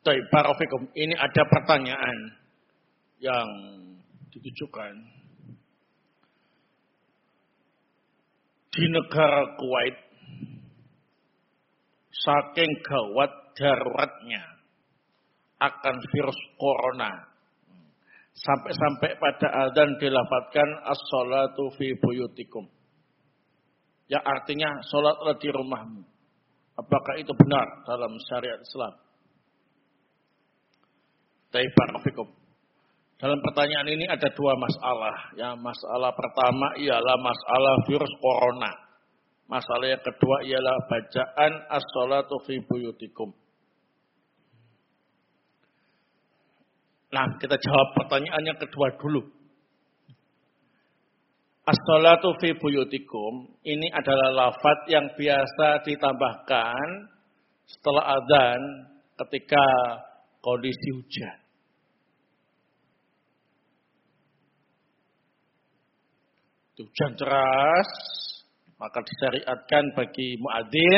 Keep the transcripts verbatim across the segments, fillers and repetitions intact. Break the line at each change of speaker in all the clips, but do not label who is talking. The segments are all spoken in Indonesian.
Baik, barakallahu. Ini ada pertanyaan yang ditujukan. Di negara Kuwait, saking gawat daruratnya akan virus corona, sampai-sampai pada adzan dilafadzkan as-sholatu fi buyutikum. Yang artinya sholatlah di rumahmu. Apakah itu benar dalam syariat Islam? Taibarafikum. Dalam pertanyaan ini ada dua masalah. Ya, masalah pertama ialah masalah virus corona. Masalah yang kedua ialah bacaan as-sholatu fi buyutikum. Nah, kita jawab pertanyaan yang kedua dulu. As-sholatu fi buyutikum ini adalah lafaz yang biasa ditambahkan setelah adzan ketika kondisi hujan. Hujan deras, maka disyariatkan bagi muadzin.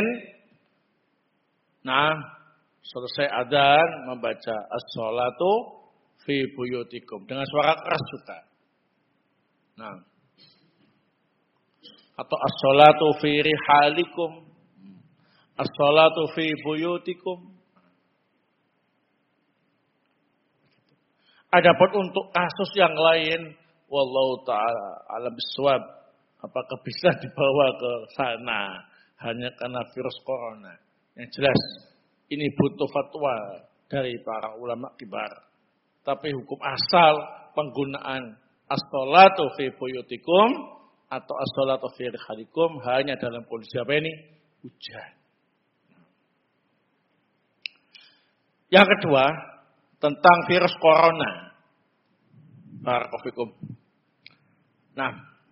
Nah, selesai adzan membaca as-sholatu fi buyutikum dengan suara keras juga. Nah, atau as-sholatu fi rihalikum, as-sholatu fi buyutikum. Adapun untuk kasus yang lain, wallahu ta'ala alam bisawab, apakah bisa dibawa ke sana hanya karena virus corona? Yang jelas, ini butuh fatwa dari para ulama kibar. Tapi hukum asal penggunaan as-sholatu fi buyutikum atau as-sholatu fi rihalikum hanya dalam kondisi apa ini? Hujan. Yang kedua, tentang virus corona. Barakallahu. Nah,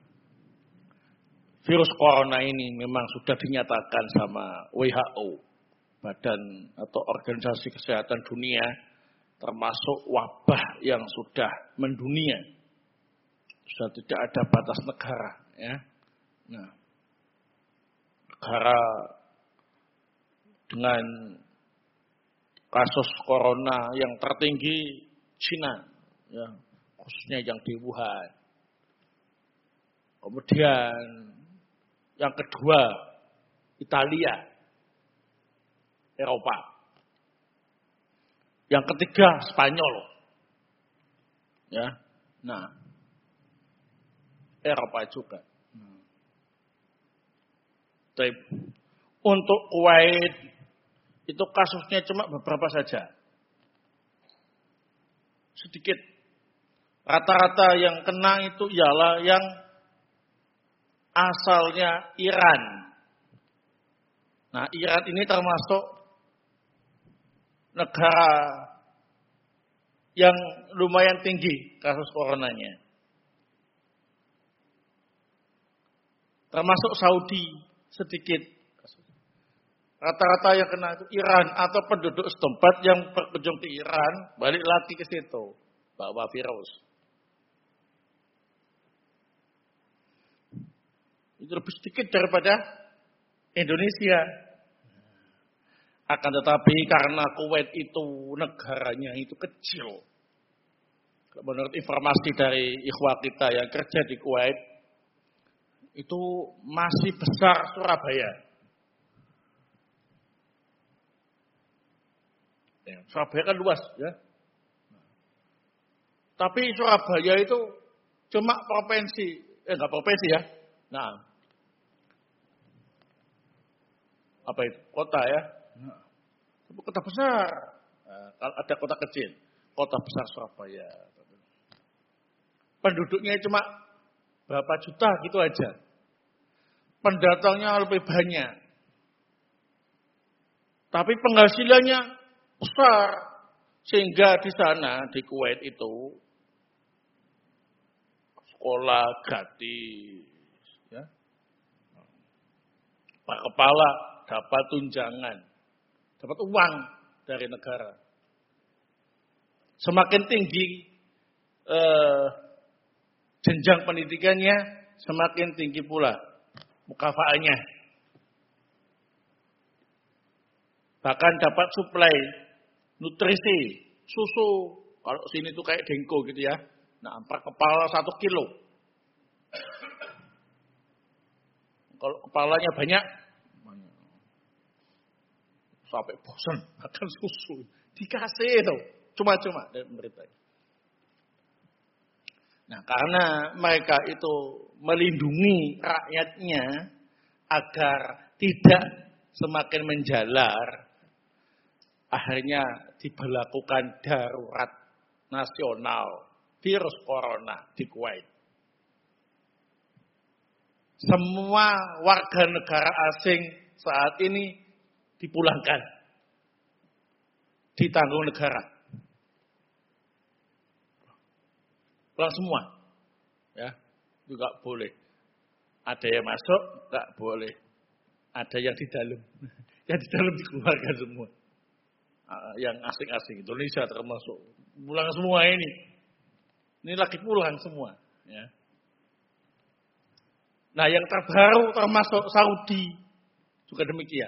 virus corona ini memang sudah dinyatakan sama W H O, Badan atau Organisasi Kesehatan Dunia, termasuk wabah yang sudah mendunia. Sudah tidak ada batas negara, ya. Nah, negara dengan kasus corona yang tertinggi Cina, ya, khususnya yang di Wuhan. Kemudian yang kedua Italia, Eropa. Yang ketiga Spanyol, ya. Nah, Eropa juga. Tapi untuk Kuwait itu kasusnya cuma beberapa saja, sedikit. Rata-rata yang kena itu ialah yang asalnya Iran. Nah, Iran ini termasuk negara yang lumayan tinggi kasus coronanya. Termasuk Saudi sedikit. Rata-rata yang kena itu Iran atau penduduk setempat yang berkunjung ke Iran balik lagi ke situ bawa virus. Itu lebih sedikit daripada Indonesia. Akan tetapi karena Kuwait itu negaranya itu kecil. Menurut informasi dari ikhwah kita yang kerja di Kuwait, itu masih besar Surabaya. Ya, Surabaya kan luas, ya. Tapi Surabaya itu cuma provinsi, eh enggak provinsi ya. Nah, apa itu? Kota ya. Nah, kota besar. Nah, kalau ada kota kecil, kota besar Surabaya. Penduduknya cuma berapa juta gitu aja. Pendatangnya lebih banyak. Tapi penghasilannya besar. Sehingga di sana, di Kuwait itu, sekolah gratis. Ya. Pak Kepala dapat tunjangan. Dapat uang dari negara. Semakin tinggi eh, jenjang pendidikannya, semakin tinggi pula mukafaahnya. Bahkan dapat suplai nutrisi, susu. Kalau sini tuh kayak dengko gitu ya. Nah, per kepala satu kilo. Kalau kepalanya banyak, sampai bosan makan susu. Dikasih itu, cuma-cuma dari pemerintah. Nah, karena mereka itu melindungi rakyatnya agar tidak semakin menjalar, akhirnya diberlakukan darurat nasional virus corona di Kuwait. Semua warga negara asing saat ini dipulangkan, ditanggung negara. Pulang semua, ya, juga boleh. Ada yang masuk, nggak boleh. Ada yang di dalam, yang di dalam dikeluarkan semua. Yang asing-asing Indonesia termasuk, pulang semua ini. Ini lagi pulang semua, ya. Nah, yang terbaru termasuk Saudi juga demikian.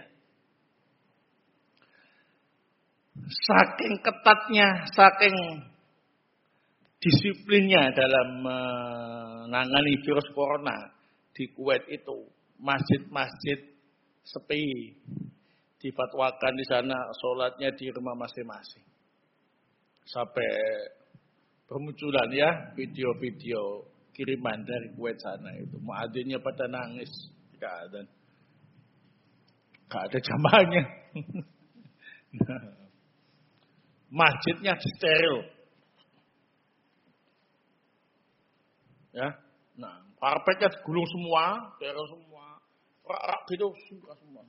Saking ketatnya, saking disiplinnya dalam menangani virus corona di Kuwait itu, masjid-masjid sepi, difatwakan di sana sholatnya di rumah masing-masing. Sampai bermunculan ya video-video kiriman dari Kuwait sana itu, muadzinnya pada nangis, tidak ada, tidak ada jamaahnya. Masjidnya steril. Ya, nah, karpetnya digulung semua, steril semua, rak-rak gitu sudah semua.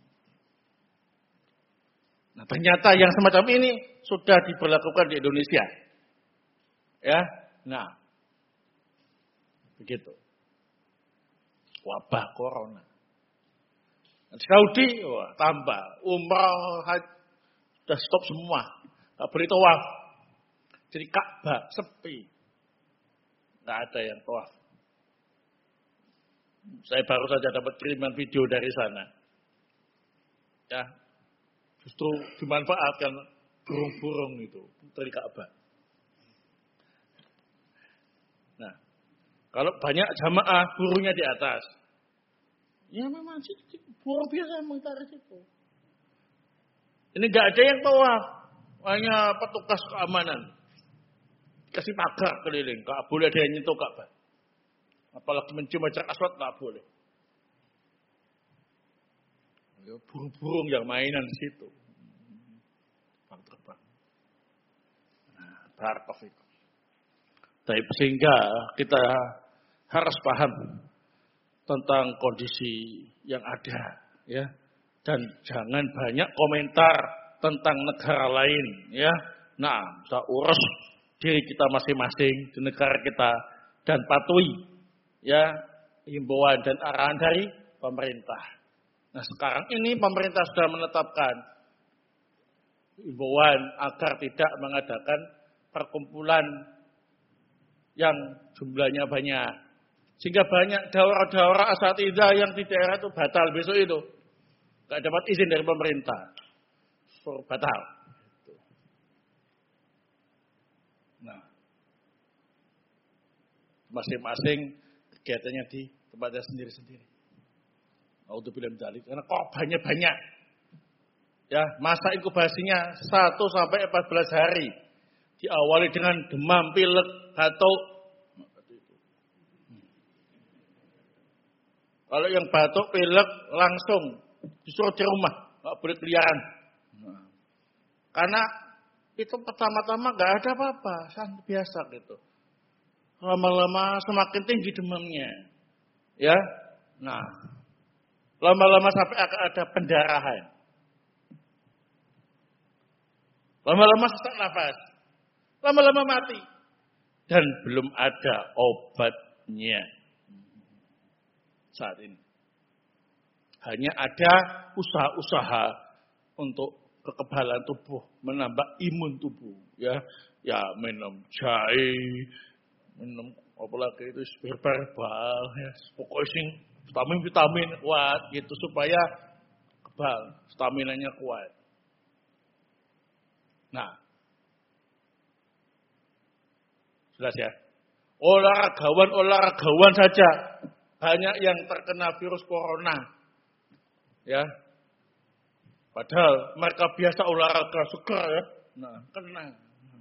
Nah, ternyata yang semacam ini sudah diberlakukan di Indonesia. Ya, nah, begitu. Wabah corona. Di Saudi, wah, tambah umrah, haji, sudah stop semua, nggak boleh tawaf. Jadi Ka'bah sepi, nggak ada yang tawaf. Saya baru saja dapat kiriman video dari sana. Ya, justru dimanfaatkan burung-burung itu dari Ka'bah. Nah, kalau banyak jamaah burungnya di atas, ya memang sih burung biasa mengitaris itu. Ini nggak ada yang tawaf, hanya petugas keamanan. Kasih pagar keliling, nggak boleh ada yang nyentuh Ka'bah. Apalagi mencium Hajar Aswad nggak boleh. Burung-burung yang mainan di situ. Bang terbang. Nah, barakallahu. Tapi sehingga kita harus paham tentang kondisi yang ada, ya. Dan jangan banyak komentar tentang negara lain, ya. Nah, kita urus diri kita masing-masing di negara kita dan patuhi, ya, himbauan dan arahan dari pemerintah. Nah, sekarang ini pemerintah sudah menetapkan himbauan agar tidak mengadakan perkumpulan yang jumlahnya banyak. Sehingga banyak daurah-daurah asatidzah yang di daerah itu batal besok itu. Gak dapat izin dari pemerintah. Suruh batal. Nah, masing-masing kegiatannya di tempatnya sendiri-sendiri. Naudzubillah min dzalik, karena korbannya banyak. Ya, masa inkubasinya satu sampai empat belas hari. Diawali dengan demam, pilek, batuk. Kalau yang batuk, pilek langsung disuruh di rumah, nggak boleh keliaran. Nah, karena itu pertama-tama nggak ada apa-apa, sangat biasa gitu. Lama-lama semakin tinggi demamnya, ya. Nah, lama-lama sampai akan ada pendarahan. Lama-lama sesak nafas. Lama-lama mati. Dan belum ada obatnya saat ini. Hanya ada usaha-usaha untuk kekebalan tubuh, menambah imun tubuh. Ya, ya minum jahe, minum apalagi itu herbal, ya, pokoknya sing vitamin-vitamin kuat gitu supaya kebal, staminanya kuat. Nah, Jelas ya. Olahragawan-olahragawan saja banyak yang terkena virus corona. Ya. Padahal mereka biasa olahraga segar ya. Nah, kena.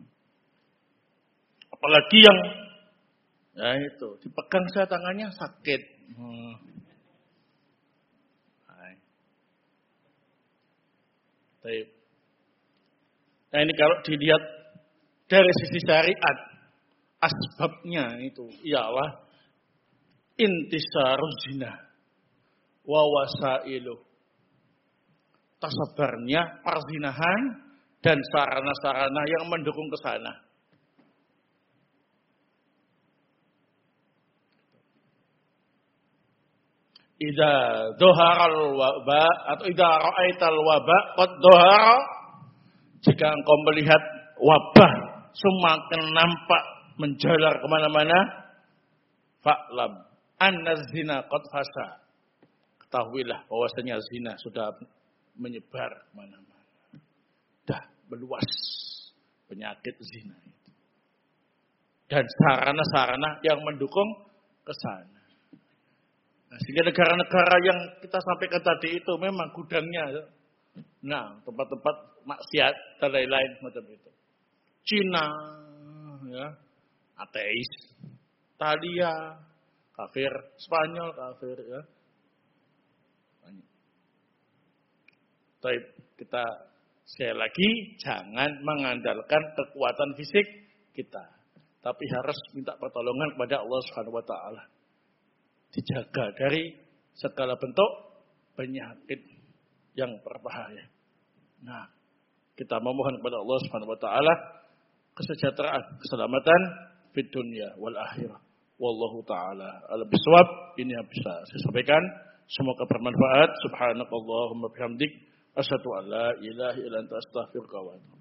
Apalagi yang ya itu, dipegang saya tangannya sakit. Hmm. Nah ini kalau dilihat dari sisi syariat, asbabnya itu ialah intisaruz zina wa wasailuh. Tersebarnya perzinahan dan sarana-sarana yang mendukung ke sana. Idza dhaharal waba atau idza ra'aital waba qad dhahara, jika engkau melihat wabah semakin nampak menjalar kemana-mana, fa'lam anna zina qad fasa, ketahuilah bahwasanya zina sudah menyebar kemana-mana, dah meluas penyakit zina itu dan sarana-sarana yang mendukung ke sana. Nah, sehingga negara-negara yang kita sampaikan tadi itu memang gudangnya, nah tempat-tempat maksiat dan lain-lain macam itu. Cina, ya, ateis, Italia, kafir, Spanyol, kafir, ya. Tapi kita sekali lagi jangan mengandalkan kekuatan fisik kita, tapi harus minta pertolongan kepada Allah Subhanahu wa taala. Dijaga dari segala bentuk penyakit yang berbahaya. Nah, kita memohon kepada Allah Subhanahu wa taala kesejahteraan, keselamatan di dunia wal akhirah. Wallahu taala alam bisawab. Ini yang bisa saya sampaikan. Semoga bermanfaat. Subhanakallahumma bihamdik asyhadu an la ilaha illa anta astaghfiruka wa atubu